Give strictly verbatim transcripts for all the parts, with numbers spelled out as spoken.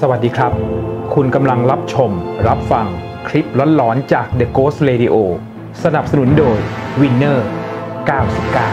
สวัสดีครับคุณกำลังรับชมรับฟังคลิปหลอนๆจาก The Ghost Radio สนับสนุนโดย Winner เก้าสิบเก้า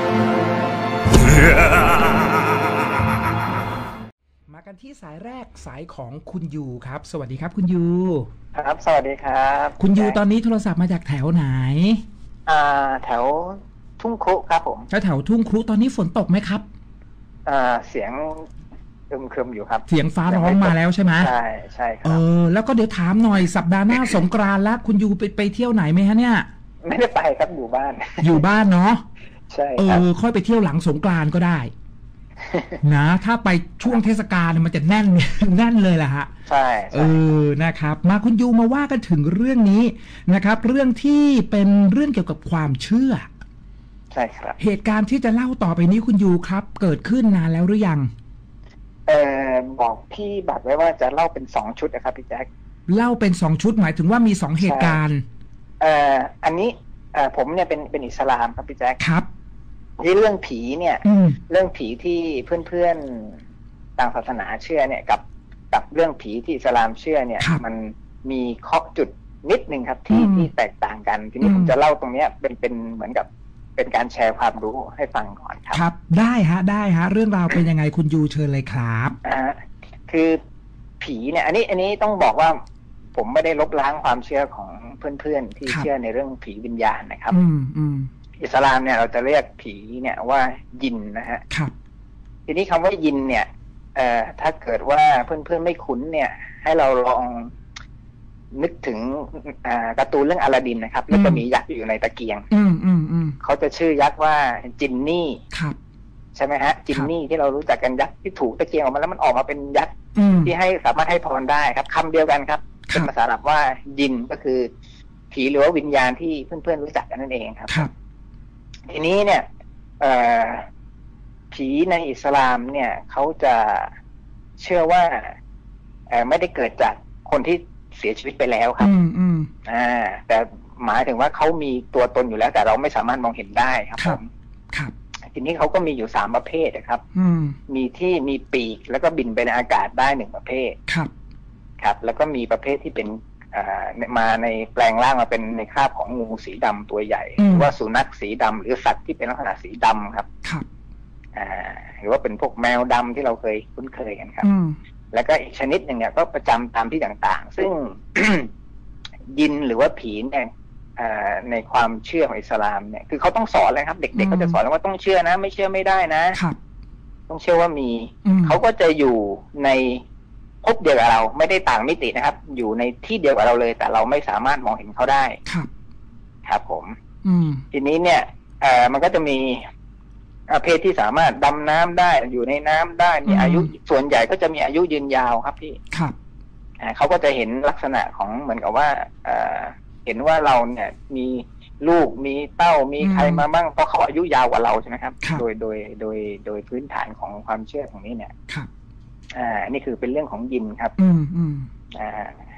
มากันที่สายแรกสายของคุณยูครับสวัสดีครับคุณยูครับสวัสดีครับคุณยูตอนนี้โทรศัพท์มาจากแถวไหนอ่าแถวทุ่งครุครับผมแถวแถวทุ่งครุตอนนี้ฝนตกไหมครับอ่าเสียงอึมครึมอยู่ครับเสียงฟ้าร้องมาแล้วใช่ไหมใช่ใช่ครับเออแล้วก็เดี๋ยวถามหน่อยสัปดาห์หน้าสงกรานต์แล้วคุณยูไปไปเที่ยวไหนไหมฮะเนี่ยไม่ได้ไปครับอยู่บ้านอยู่บ้านเนาะใช่ครับเออค่อยไปเที่ยวหลังสงกรานต์ก็ได้นะถ้าไปช่วงเทศกาลมันจะแน่นแน่นเลยแหละฮะใช่เออนะครับมาคุณยูมาว่ากันถึงเรื่องนี้นะครับเรื่องที่เป็นเรื่องเกี่ยวกับความเชื่อใช่ครับเหตุการณ์ที่จะเล่าต่อไปนี้คุณยูครับเกิดขึ้นนานแล้วหรือยังเออบอกพี่บัตรไว้ว่าจะเล่าเป็นสองชุดนะครับพี่แจ๊คเล่าเป็นสองชุดหมายถึงว่ามีสองเหตุการณ์เอ่ออันนี้เอ่อผมเนี่ยเป็นเป็นอิสลามครับพี่แจ๊คครับที่เรื่องผีเนี่ยเรื่องผีที่เพื่อนๆต่างศาสนาเชื่อเนี่ยกับกับเรื่องผีที่อิสลามเชื่อเนี่ยมันมีข้อจุดนิดนึงครับที่ที่แตกต่างกันทีนี้ผมจะเล่าตรงเนี้ยเป็นเป็นเหมือนกับเป็นการแชร์ความรู้ให้ฟังก่อนครับครับได้ฮะได้ฮะเรื่องราวเป็นยังไงคุณยูเชิญเลยครับอ่าคือผีเนี่ยอันนี้อันนี้ต้องบอกว่าผมไม่ได้ลบล้างความเชื่อของเพื่อนๆที่เชื่อในเรื่องผีวิญญาณนะครับอืมอืมอิสลามเนี่ยเราจะเรียกผีเนี่ยว่ายินนะฮะครับทีนี้คำว่ายินเนี่ยเอ่อถ้าเกิดว่าเพื่อนๆไม่คุ้นเนี่ยให้เราลองนึกถึงอ่าการ์ตูนเรื่องอลาดินนะครับแล้วจะมียักษ์อยู่ในตะเกียงอืมอืมอืมเขาจะชื่อยักษ์ว่าจินนี่ครับใช่ไหมฮะจินนี่ที่เรารู้จักกันยักษ์ที่ถูกตะเกียงออกมาแล้วมันออกมาเป็นยักษ์ที่ให้สามารถให้พรได้ครับคำเดียวกันครับเป็นภาษาอาหรับว่ายินก็คือผีหรือว่าวิญญาณที่เพื่อนๆรู้จักกันนั่นเองครับครับทีนี้เนี่ยเอ่อผีในอิสลามเนี่ยเขาจะเชื่อว่าเอ่อไม่ได้เกิดจากคนที่เสียชีวิตไปแล้วครับอืมอืมอ่าแต่หมายถึงว่าเขามีตัวตนอยู่แล้วแต่เราไม่สามารถมองเห็นได้ครับผมครับทีนี้เขาก็มีอยู่สามประเภทนะครับอืมมีที่มีปีกแล้วก็บินไปในอากาศได้หนึ่งประเภทครับครับแล้วก็มีประเภทที่เป็นอ่ามาในแปลงร่างมาเป็นในคราบของงูสีดำตัวใหญ่หรือว่าสุนัขสีดำหรือสัตว์ที่เป็นลักษณะสีดำครับครับอ่าหรือว่าเป็นพวกแมวดำที่เราเคยคุ้นเคยกันครับอืมแล้วก็อีกชนิดหนึ่งเนี่ยก็ประจำตามที่ต่างๆซึ่ง ยินหรือว่าผีเนี่ยในความเชื่อของอิสลามเนี่ยคือเขาต้องสอนเลยครับเด็กๆก็จะสอนแล้วว่าต้องเชื่อนะไม่เชื่อไม่ได้นะครับต้องเชื่อว่ามีเขาก็จะอยู่ในภพเดียวกับเราไม่ได้ต่างมิตินะครับอยู่ในที่เดียวกับเราเลยแต่เราไม่สามารถมองเห็นเขาได้ครับครับผมอืมทีนี้เนี่ยเอ่อมันก็จะมีประเภทที่สามารถดำน้ำได้อยู่ในน้ำได้มีอายุส่วนใหญ่ก็จะมีอายุยืนยาวครับพี่ครับอ่าเขาก็จะเห็นลักษณะของเหมือนกับว่าเอ่อเห็นว่าเราเนี่ยมีลูกมีเต้ามีใครมาบ้างเพราะเขาอายุยาวกว่าเราใช่ไหมครับโดยโดยโดยโดยพื้นฐานของความเชื่อของนี้เนี่ยครับอ่านี่คือเป็นเรื่องของยินครับอืมอืมอ่า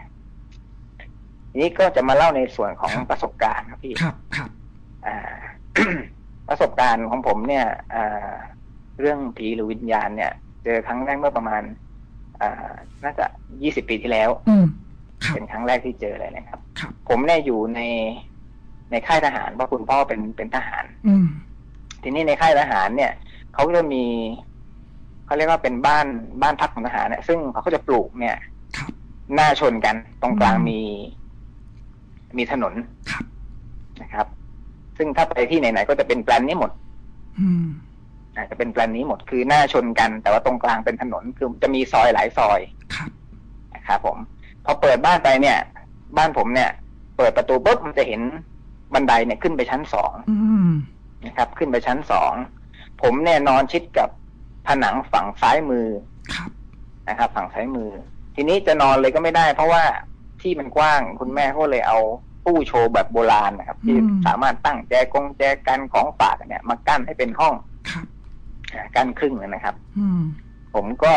นี้ก็จะมาเล่าในส่วนของประสบการณ์ครับพี่ครับครับอ่า ประสบการณ์ของผมเนี่ยอ่าเรื่องผีหรือวิญญาณเนี่ยเจอครั้งแรกเมื่อประมาณอ่าน่าจะยี่สิบปีที่แล้วเป็นครั้งแรกที่เจอเลยนะครับผมเนี่ยอยู่ในในค่ายทหารเพราะคุณพ่อเป็นเป็นทหารทีนี้ในค่ายทหารเนี่ยเขาจะมีเขาเรียกว่าเป็นบ้านบ้านพักของทหารเนี่ยซึ่งเขาก็จะปลูกเนี่ยหน้าชนกันตรงกลางมีมีถนนนะครับซึ่งถ้าไปที่ไหนๆก็จะเป็นแปลนนี้หมดอาจจะเป็นแปลนนี้หมดคือหน้าชนกันแต่ว่าตรงกลางเป็นถนนคือจะมีซอยหลายซอยนะครับผมพอเปิดบ้านไปเนี่ยบ้านผมเนี่ยเปิดประตูปุ๊บมันจะเห็นบันไดเนี่ยขึ้นไปชั้นสองนะครับขึ้นไปชั้นสองผมเนี่ยนอนชิดกับผนังฝั่งซ้ายมือนะครับฝั่งซ้ายมือทีนี้จะนอนเลยก็ไม่ได้เพราะว่าที่มันกว้างคุณแม่ก็เลยเอาตู้โชว์แบบโบราณนะครับที่สามารถตั้งแจกงแจกันของฝากเนี่ยมากั้นให้เป็นห้องกั้นครึ่งเลยนะครับผมก็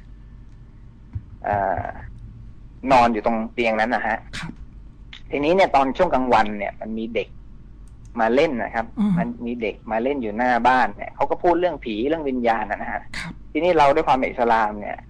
นอนอยู่ตรงเตียงนั้นนะฮะทีนี้เนี่ยตอนช่วงกลางวันเนี่ยมันมีเด็กมาเล่นนะครับมันมีเด็กมาเล่นอยู่หน้าบ้านเนี่ยเขาก็พูดเรื่องผีเรื่องวิญญาณนะฮะทีนี้เราด้วยความเป็นอิสลามเนี่ย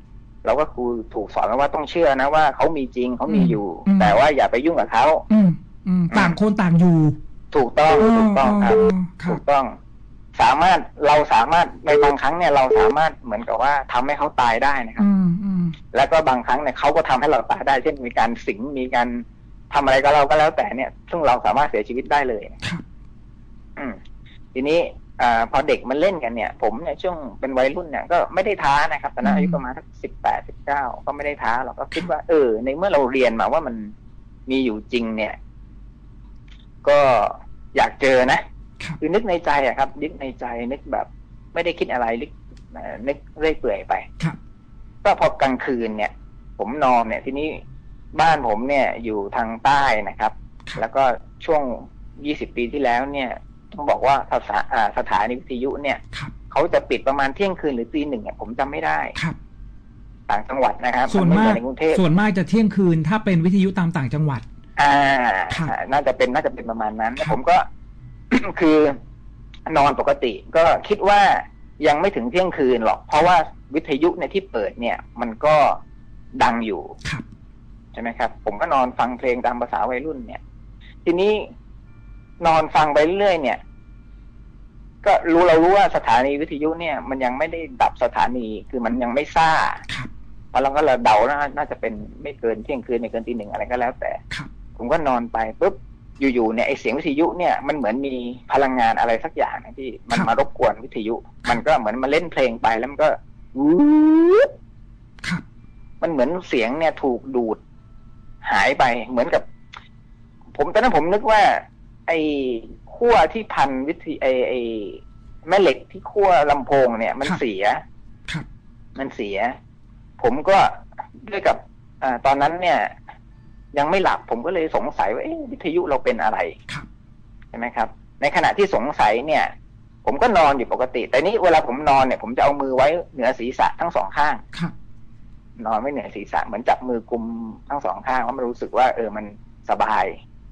เราก็ครูถูกสอนว่าต้องเชื่อนะว่าเขามีจริงเขามีอยู่แต่ว่าอย่าไปยุ่งกับเขาต่างคนต่างอยู่ถูกต้องถูกต้องครับถูกต้องสามารถเราสามารถในบางครั้งเนี่ยเราสามารถเหมือนกับว่าทำให้เขาตายได้นะครับแล้วก็บางครั้งเนี่ยเขาก็ทำให้เราตายได้เช่นมีการสิงมีการทำอะไรก็เราก็แล้วแต่เนี่ยซึ่งเราสามารถเสียชีวิตได้เลยอืมทีนี้อ่าพอเด็กมันเล่นกันเนี่ยผมเนี่ยช่วงเป็นวัยรุ่นเนี่ยก็ไม่ได้ท้านะครับตอนนั้นอายุประมาณสักสิบแปดสิบเก้าก็ไม่ได้ท้าเราก็คิดว่าเออในเมื่อเราเรียนมาว่ามันมีอยู่จริงเนี่ยก็อยากเจอนะคือนึกในใจอะครับนึกในใจนึกแบบไม่ได้คิดอะไรนึกนึกเรื่อยเปื่อยไปก็พอกลางคืนเนี่ยผมนอนเนี่ยทีนี้บ้านผมเนี่ยอยู่ทางใต้นะครับแล้วก็ช่วงยี่สิบปีที่แล้วเนี่ยต้องบอกว่าสถาสถานีวิทยุเนี่ยเขาจะปิดประมาณเที่ยงคืนหรือตีหนึ่งเนี่ยผมจำไม่ได้ต่างจังหวัดนะครับส่วนมากส่วนมากจะเที่ยงคืนถ้าเป็นวิทยุตามต่างจังหวัดอ่าน่าจะเป็นน่าจะเป็นประมาณนั้นผมก็ คือนอนปกติก็คิดว่ายังไม่ถึงเที่ยงคืนหรอกเพราะว่าวิทยุในที่เปิดเนี่ยมันก็ดังอยู่ใช่ไหมครับผมก็นอนฟังเพลงตามภาษาวัยรุ่นเนี่ยทีนี้นอนฟังไปเรื่อยเนี่ยก็รู้เรารู้ว่าสถานีวิทยุเนี่ยมันยังไม่ได้ดับสถานีคือมันยังไม่ซ่าเพราะเราก็เราเดาน่าจะเป็นไม่เกินเที่ยงคืนไม่เกินตีหนึ่งอะไรก็แล้วแต่ผมก็นอนไปปุ๊บอยู่ๆเนี่ยไอเสียงวิทยุเนี่ยมันเหมือนมีพลังงานอะไรสักอย่างนะที่มันมารบกวนวิทยุมันก็เหมือนมาเล่นเพลงไปแล้วมันก็วู๊บมันเหมือนเสียงเนี่ยถูกดูดหายไปเหมือนกับผมตอนนั้นผมนึกว่าไอ้ขั้วที่พันวิทยุไอ้ไอ้แม่เหล็กที่ขั้วลำโพงเนี่ยมันเสียมันเสียผมก็ด้วยกับอ่าตอนนั้นเนี่ยยังไม่หลับผมก็เลยสงสัยว่าเอ๊ะวิทยุเราเป็นอะไรใช่ไหมครับในขณะที่สงสัยเนี่ยผมก็นอนอยู่ปกติแต่นี้เวลาผมนอนเนี่ยผมจะเอามือไว้เหนือศีรษะทั้งสองข้างนอนไม่เหนือศีรษะเหมือนจับมือกุมทั้งสองข้างเพราะมันรู้สึกว่าเออมันสบาย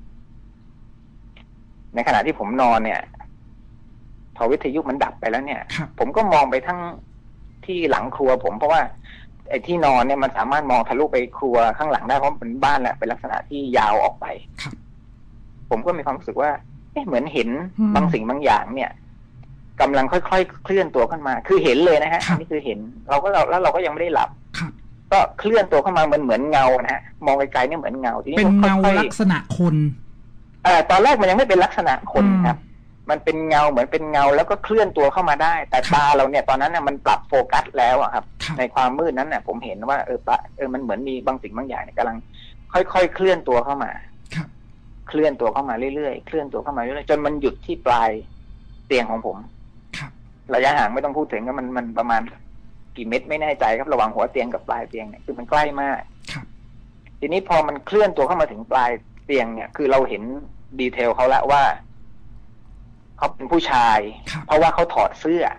ในขณะที่ผมนอนเนี่ยพอวิทยุมันดับไปแล้วเนี่ยผมก็มองไปทั้งที่หลังครัวผมเพราะว่าไอ้ที่นอนเนี่ยมันสามารถมองทะลุไปครัวข้างหลังได้เพราะเป็นบ้านแหละเป็นลักษณะที่ยาวออกไปผมก็มีความรู้สึกว่าเอ๊ะเหมือนเห็นบางสิ่งบางอย่างเนี่ยกำลังค่อยๆเคลื่อนตัวขึ้นมาคือเห็นเลยนะฮะอันนี้คือเห็นเราก็เราแล้วเราก็ยังไม่ได้หลับก็เคลื่อนตัวเข้ามาเหมือนเหมือนเงานะฮะมองไกลๆเนี่ยเหมือนเงาทีนี้เป็นเงาลักษณะคนเอ่อตอนแรกมันยังไม่เป็นลักษณะคนครับมันเป็นเงาเหมือนเป็นเงาแล้วก็เคลื่อนตัวเข้ามาได้แต่ตาเราเนี่ยตอนนั้นเนี่ยมันปรับโฟกัสแล้วอะครับในความมืดนั้นเนี่ยผมเห็นว่าเออปะเออมันเหมือนมีบางสิ่งบางอย่างเนี่ยกำลังค่อยๆเคลื่อนตัวเข้ามาเคลื่อนตัวเข้ามาเรื่อยๆเคลื่อนตัวเข้ามาเรื่อยๆจนมันหยุดที่ปลายเตียงของผมระยะห่างไม่ต้องพูดถึงก็มันมันประมาณกี่เมตรไม่แน่ใจครับระหว่างหัวเตียงกับปลายเตียงเนี่ยคือมันใกล้มากทีนี้พอมันเคลื่อนตัวเข้ามาถึงปลายเตียงเนี่ยคือเราเห็นดีเทลเขาแล้วว่าเขาเป็นผู้ชายเพราะว่าเขาถอดเสื้อ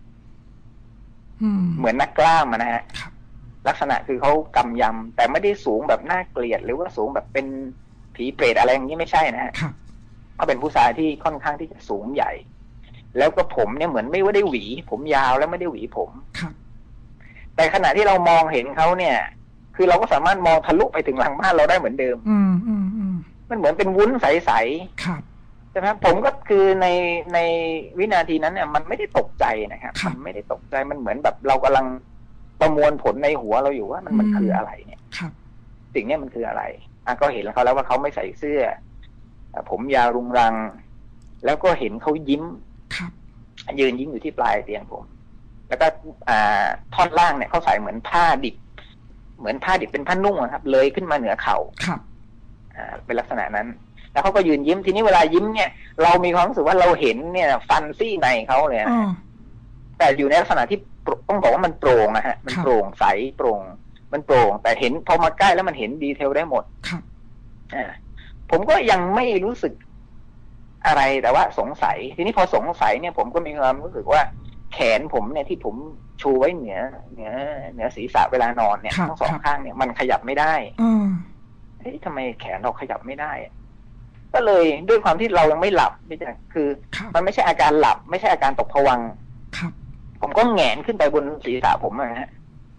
เหมือนนักกล้ามนะฮะลักษณะคือเขากำยำแต่ไม่ได้สูงแบบน่าเกลียดหรือว่าสูงแบบเป็นผีเปรตอะไรอย่างนี้ไม่ใช่นะฮะเขาเป็นผู้ชายที่ค่อนข้างที่จะสูงใหญ่แล้วก็ผมเนี่ยเหมือนไม่ได้หวีผมยาวแล้วไม่ได้หวีผมแต่ขณะที่เรามองเห็นเขาเนี่ยคือเราก็สามารถมองทะลุไปถึงหลังบ้านเราได้เหมือนเดิมมันเหมือนเป็นวุ้นใสๆใช่ไหมผมก็คือในในวินาทีนั้นเนี่ยมันไม่ได้ตกใจนะครับมันไม่ได้ตกใจมันเหมือนแบบเรากำลังประมวลผลในหัวเราอยู่ว่ามันมันคืออะไรเนี่ยสิ่งนี้มันคืออะไรอ่ะก็เห็นแล้วเขาแล้วว่าเขาไม่ใส่เสื้อผมยาวรุงรังแล้วก็เห็นเขายิ้มยืนยิ้มอยู่ที่ปลายเตียงผมแล้วก็อ่าท่อนล่างเนี่ยเขาใส่เหมือนผ้าดิบเหมือนผ้าดิบเป็นผ้านุ่งครับเลยขึ้นมาเหนือเข่าครับอ่าเป็นลักษณะนั้นแล้วเขาก็ยืนยิ้มทีนี้เวลายิ้มเนี่ยเรามีความรู้สึกว่าเราเห็นเนี่ยฟันซี่ในเขาเลยนะแต่อยู่ในลักษณะที่ต้องบอกว่ามันโปร่งนะฮะมันโปร่งใสโปร่งมันโปร่งแต่เห็นพอมาใกล้แล้วมันเห็นดีเทลได้หมดครับอ่าผมก็ยังไม่รู้สึกอะไรแต่ว่าสงสัยทีนี้พอสงสัยเนี่ยผมก็มีความรู้สึกว่าแขนผมเนี่ยที่ผมชูไว้เหนือเหนือเหนือศีรษะเวลานอนเนี่ยทั้งสองข้างเนี่ยมันขยับไม่ได้เฮ้ยทำไมแขนเราขยับไม่ได้ก็เลยด้วยความที่เรายังไม่หลับไม่ใช่คือมันไม่ใช่อาการหลับไม่ใช่อาการตกผวังค์ผมก็แหงนขึ้นไปบนศีรษะผมนะฮะ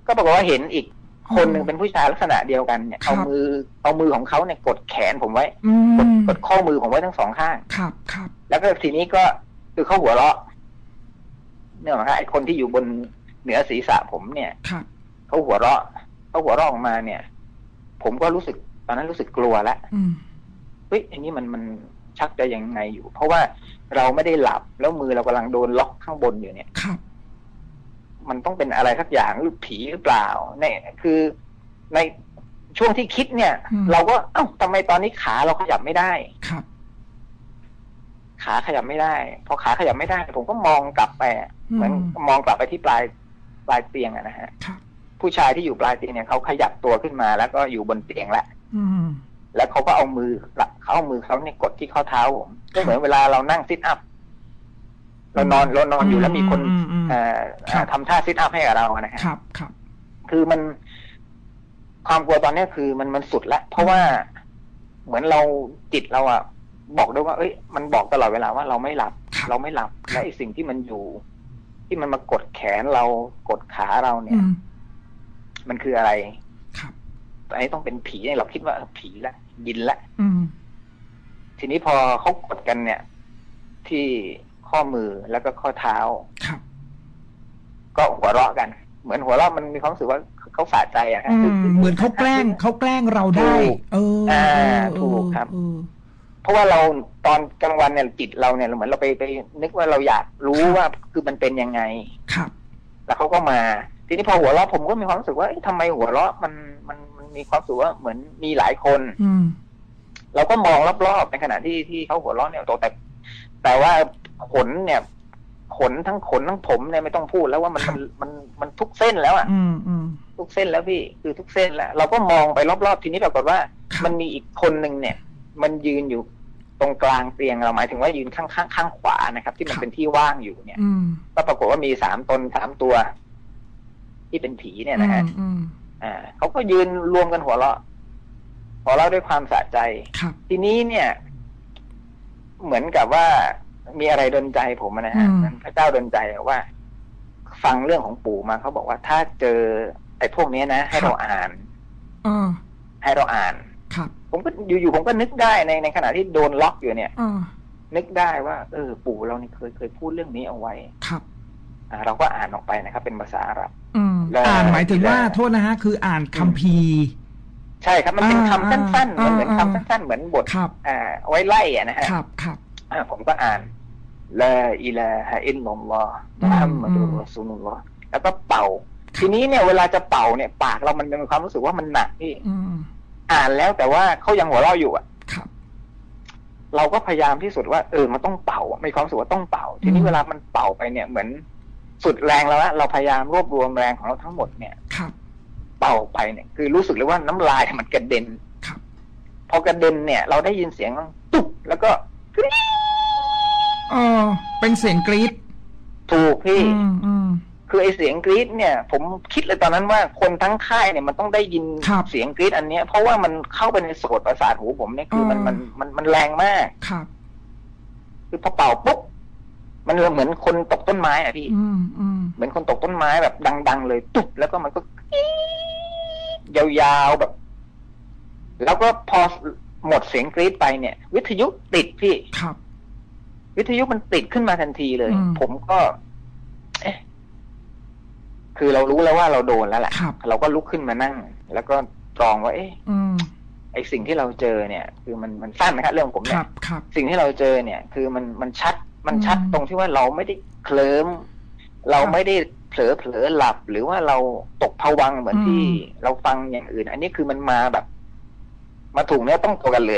ก็ปรากฏว่าเห็นอีกคนหนึ่งเป็นผู้ชายลักษณะเดียวกันเนี่ยเอามือเอามือของเขาเนี่ยกดแขนผมไว้กดกดข้อมือผมไว้ทั้งสองข้างครับครับแล้วก็ทีนี้ก็คือเขาหัวเราะเนี่ยนะฮะไอ้คนที่อยู่บนเหนือศีรษะผมเนี่ยเขาหัวเราะเขาหัวเราะออกมาเนี่ยผมก็รู้สึกตอนนั้นรู้สึกกลัวแล้วเฮ้ยอันนี้มันมันชักจะยังไงอยู่เพราะว่าเราไม่ได้หลับแล้วมือเรากำลังโดนล็อกข้างบนอยู่เนี่ยมันต้องเป็นอะไรสักอย่างหรือผีหรือเปล่าเนี่ยคือในช่วงที่คิดเนี่ยเราก็เอ้าทำไมตอนนี้ขาเราขยับไม่ได้ครับขาขยับไม่ได้พอขาขยับไม่ได้ผมก็มองกลับไปเหมือนมองกลับไปที่ปลายปลายเตียงอะนะฮะผู้ชายที่อยู่ปลายเตียงเนี่ยเขาขยับตัวขึ้นมาแล้วก็อยู่บนเตียงแล้วแล้วเขาก็เอามือเขาเอามือเขาเนี่ยกดที่ข้อเท้าผมก็เหมือนเวลาเรานั่งซิทอัพเรานอนเรานอนอยู่แล้วมีคนทำท่าซิทอัพให้กับเรานะฮะครับครับคือมันความกลัวตอนนี้คือมันมันสุดละเพราะว่าเหมือนเราจิตเราอะบอกด้วยว่าเอ้ยมันบอกตลอดเวลาว่าเราไม่หลับเราไม่หลับและไอ้สิ่งที่มันอยู่ที่มันมากดแขนเรากดขาเราเนี่ยมันคืออะไรครับอันนี้ต้องเป็นผีเนี่ยเราคิดว่าผีละยินละทีนี้พอเขากดกันเนี่ยที่ข้อมือแล้วก็ข้อเท้าครับก็หัวเราะกันเหมือนหัวเราะมันมีความรู้สึกว่าเขาสะใจอะครับเหมือนเขาแกล้งเขาแกล้งเราได้เอออ่าถูกครับเพราะว่าเราตอนกลางวันเนี่ยจิตเราเนี่ยเหมือนเราไปไปนึกว่าเราอยากรู้ว่าคือมันเป็นยังไงครับแล้วเขาก็มาทีนี้พอหัวเราะผมก็มีความรู้สึกว่าทำไมหัวเราะมันมันมันมีความรู้สึกว่าเหมือนมีหลายคนเราก็มองรอบๆในขณะที่ที่เขาหัวเราะเนี่ยแต่แต่ว่าขนเนี่ยขนทั้งขนทั้งผมเนี่ยไม่ต้องพูดแล้วว่ามันมันมันมันทุกเส้นแล้วอ่ะทุกเส้นแล้วพี่คือทุกเส้นแล้วเราก็มองไปรอบๆทีนี้ปรากฏว่ามันมีอีกคนหนึ่งเนี่ยมันยืนอยู่ตรงกลางเตียงเราหมายถึงว่ายืนข้างข้างข้างขวานะครับที่มันเป็นที่ว่างอยู่เนี่ยก็ปรากฏว่ามีสามตนสามตัวที่เป็นผีเนี่ยนะฮะอ่าเขาก็ยืนรวมกันหัวเราะหัวเราะด้วยความสะใจทีนี้เนี่ยเหมือนกับว่ามีอะไรดลใจผมนะฮะพระเจ้าดลใจว่าฟังเรื่องของปู่มาเขาบอกว่าถ้าเจอไอ้พวกนี้นะให้เราอ่านให้เราอ่านผมก็อยู่ๆผมก็นึกได้ในในขณะที่โดนล็อกอยู่เนี่ยนึกได้ว่าเออปู่เรานี่เคยเคยพูดเรื่องนี้เอาไว้ครับอ่าเราก็อ่านออกไปนะครับเป็นภาษาอาหรับอ่านหมายถึงว่าโทษนะฮะคืออ่านคัมภีร์ใช่ครับมันเป็นคำสั้นๆมันเหมือนคำสั้นๆเหมือนบทอ่าไว้ไล่อ่ะนะฮะครับครับอ่าผมก็อ่านลาอิลาฮะอิลลัลลอฮ์มุฮัมมัดุรรอซูลุลลอฮ์แล้วก็เป่าทีนี้เนี่ยเวลาจะเป่าเนี่ยปากเรามันมีความรู้สึกว่ามันหนักพี่อ่านแล้วแต่ว่าเขายังหัวเราะอยู่อ่ะเราก็พยายามที่สุดว่าเออมันต้องเป่ามีความรู้สึกว่าต้องเป่าทีนี้เวลามันเป่าไปเนี่ยเหมือนสุดแรงแล้วเราพยายามรวบรวมแรงของเราทั้งหมดเนี่ยเป่าไปเนี่ยคือรู้สึกเลยว่าน้ำลายมันกระเด็นพอกระเด็นเนี่ยเราได้ยินเสียงตุ๊บแล้วก็อ๋อเป็นเสียงกรี๊ดถูกพี่คือไอเสียงกรี๊ดเนี่ยผมคิดเลยตอนนั้นว่าคนทั้งค่ายเนี่ยมันต้องได้ยินเสียงกรี๊ดอันเนี้ยเพราะว่ามันเข้าไปในโสตประสาทหูผมเนี่ยคือมันมันมันมันแรงมากครับคือพอเป่าปุ๊บมันเหมือนคนตกต้นไม้อ่ะพี่เหมือนคนตกต้นไม้แบบดังๆเลยตุ๊บแล้วก็มันก็ยาวๆแบบแล้วก็พอหมดเสียงกรี๊ดไปเนี่ยวิทยุติดพี่ครับวิทยุมันติดขึ้นมาทันทีเลยผมก็เอ๊ะคือเรารู้แล้วว่าเราโดนแล้วแหละเราก็ลุกขึ้นมานั่งแล้วก็ตรองว่าเอ๊ะไอสิ่งที่เราเจอเนี่ยคือมันมันสั้นนะครับเรื่องผมเนี่ยสิ่งที่เราเจอเนี่ยคือมันมันชัดมันชัดตรงที่ว่าเราไม่ได้เคลิ้มเราไม่ได้เผลอเผลอหลับหรือว่าเราตกภวังค์เหมือนที่เราฟังอย่างอื่นอันนี้คือมันมาแบบมาถูกเนื้อต้องตัวกันเลย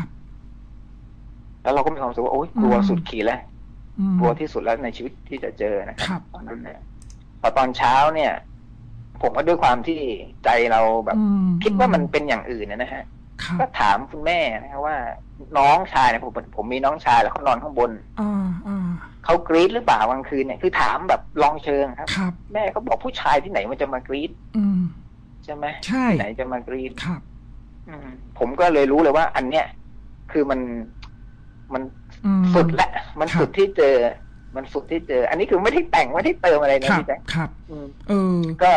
แล้วเราก็มีความรู้สึกว่าโอ๊ยกลัวสุดขีดแล้วกลัวที่สุดแล้วในชีวิตที่จะเจอนะครับตอนนั้นเนี่ยพอตอนเช้าเนี่ยผมก็ด้วยความที่ใจเราแบบคิดว่ามันเป็นอย่างอื่นนะฮะก็ถามคุณแม่นะครับว่าน้องชายเนี่ยผมผมมีน้องชายแล้วเขานอนข้างบนเขากรี๊ดหรือเปล่ากลางคืนเนี่ยคือถามแบบลองเชิงครับแม่เขาบอกผู้ชายที่ไหนมันจะมากรี๊ดใช่ไหมใช่ไหนจะมากรี๊ดครับผมก็เลยรู้เลยว่าอันเนี้ยคือมันมันสุดละมันสุดที่เจอมันสุดที่เจออันนี้คือไม่ได้แต่งไม่ได้เติมอะไรนะพี่แจ๊คครับเออก็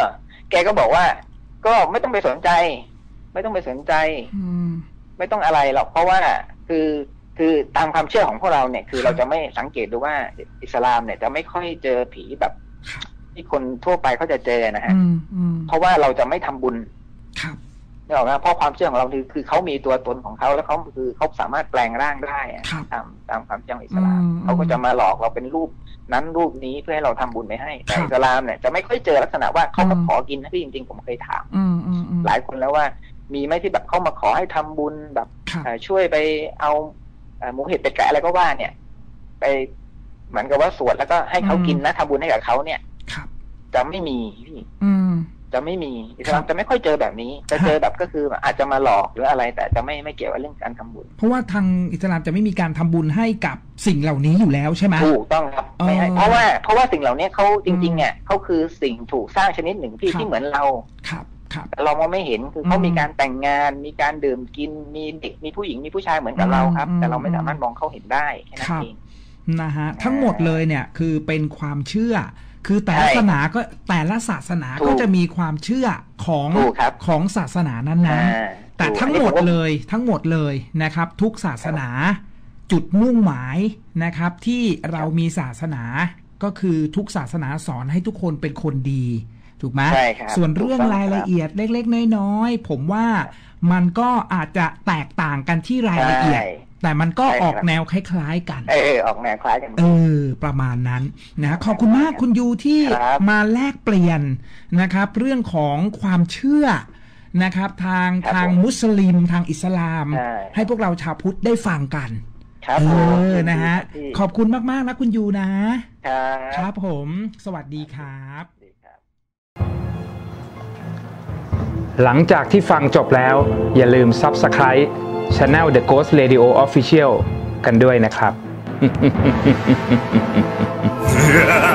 แกก็บอกว่าก็ไม่ต้องไปสนใจ ไม่ต้องไปสนใจไม่ต้องอะไรหรอกเพราะว่าคือคือตามความเชื่อของพวกเราเนี่ยคือเราจะไม่สังเกตดูว่าอิสลามเนี่ยจะไม่ค่อยเจอผีแบบที่คนทั่วไปเขาจะเจอนะฮะเพราะว่าเราจะไม่ทำบุญนี่หรอกนะเพราะความเชื่อของเราคือคือเขามีตัวตนของเขาแล้วเขาคือเขาสามารถแปลงร่างได้ตามตามความเชื่อของอิสลามเขาก็จะมาหลอกเราเป็นรูปนั้นรูปนี้เพื่อให้เราทำบุญไปให้แต่อิสลามเนี่ยจะไม่ค่อยเจอลักษณะว่าเขามาขอกินนะพี่จริงๆผมเคยถามหลายคนแล้วว่ามีไหมที่แบบเขามาขอให้ทำบุญแบบช่วยไปเอาหมูเห็ดเป็ดไก่อะไรก็ว่าเนี่ยไปเหมือนกับว่าสวดแล้วก็ให้เขากินนะทำบุญให้กับเขาเนี่ยจะไม่มีพี่จะไม่มีอิสลามจะไม่ค่อยเจอแบบนี้จะเจอแบบก็คืออาจจะมาหลอกหรืออะไรแต่จะไม่ไม่เกี่ยวกับเรื่องการทำบุญเพราะว่าทางอิสลามจะไม่มีการทำบุญให้กับสิ่งเหล่านี้อยู่แล้วใช่ไหมถูกต้องครับไม่ให้เพราะว่าเพราะว่าสิ่งเหล่านี้เขาจริงๆเนี่ยเขาคือสิ่งถูกสร้างชนิดหนึ่งที่ที่เหมือนเราครับแต่เรามองไม่เห็นคือเขามีการแต่งงานมีการดื่มกินมีเด็กมีผู้หญิงมีผู้ชายเหมือนกับเราครับแต่เราไม่สามารถมองเขาเห็นได้แค่นั้นเองนะฮะทั้งหมดเลยเนี่ยคือเป็นความเชื่อคือแต่ละศาสนาก็แต่ละศาสนาก็จะมีความเชื่อของของศาสนานั้นๆแต่ทั้งหมดเลยทั้งหมดเลยนะครับทุกศาสนาจุดมุ่งหมายนะครับที่เรามีศาสนาก็คือทุกศาสนาสอนให้ทุกคนเป็นคนดีถูกไหมส่วนเรื่องรายละเอียดเล็กๆน้อยๆผมว่ามันก็อาจจะแตกต่างกันที่รายละเอียดแต่มันก็ออกแนวคล้ายๆกันเออออกแนวคล้ายกันเออประมาณนั้นนะขอบคุณมากคุณยูที่มาแลกเปลี่ยนนะครับเรื่องของความเชื่อนะครับทางทางมุสลิมทางอิสลามให้พวกเราชาวพุทธได้ฟังกันเออนะฮะขอบคุณมากๆนะคุณยูนะครับครับผมสวัสดีครับหลังจากที่ฟังจบแล้วอย่าลืม Subscribe Channel The Ghost Radio Official กันด้วยนะครับ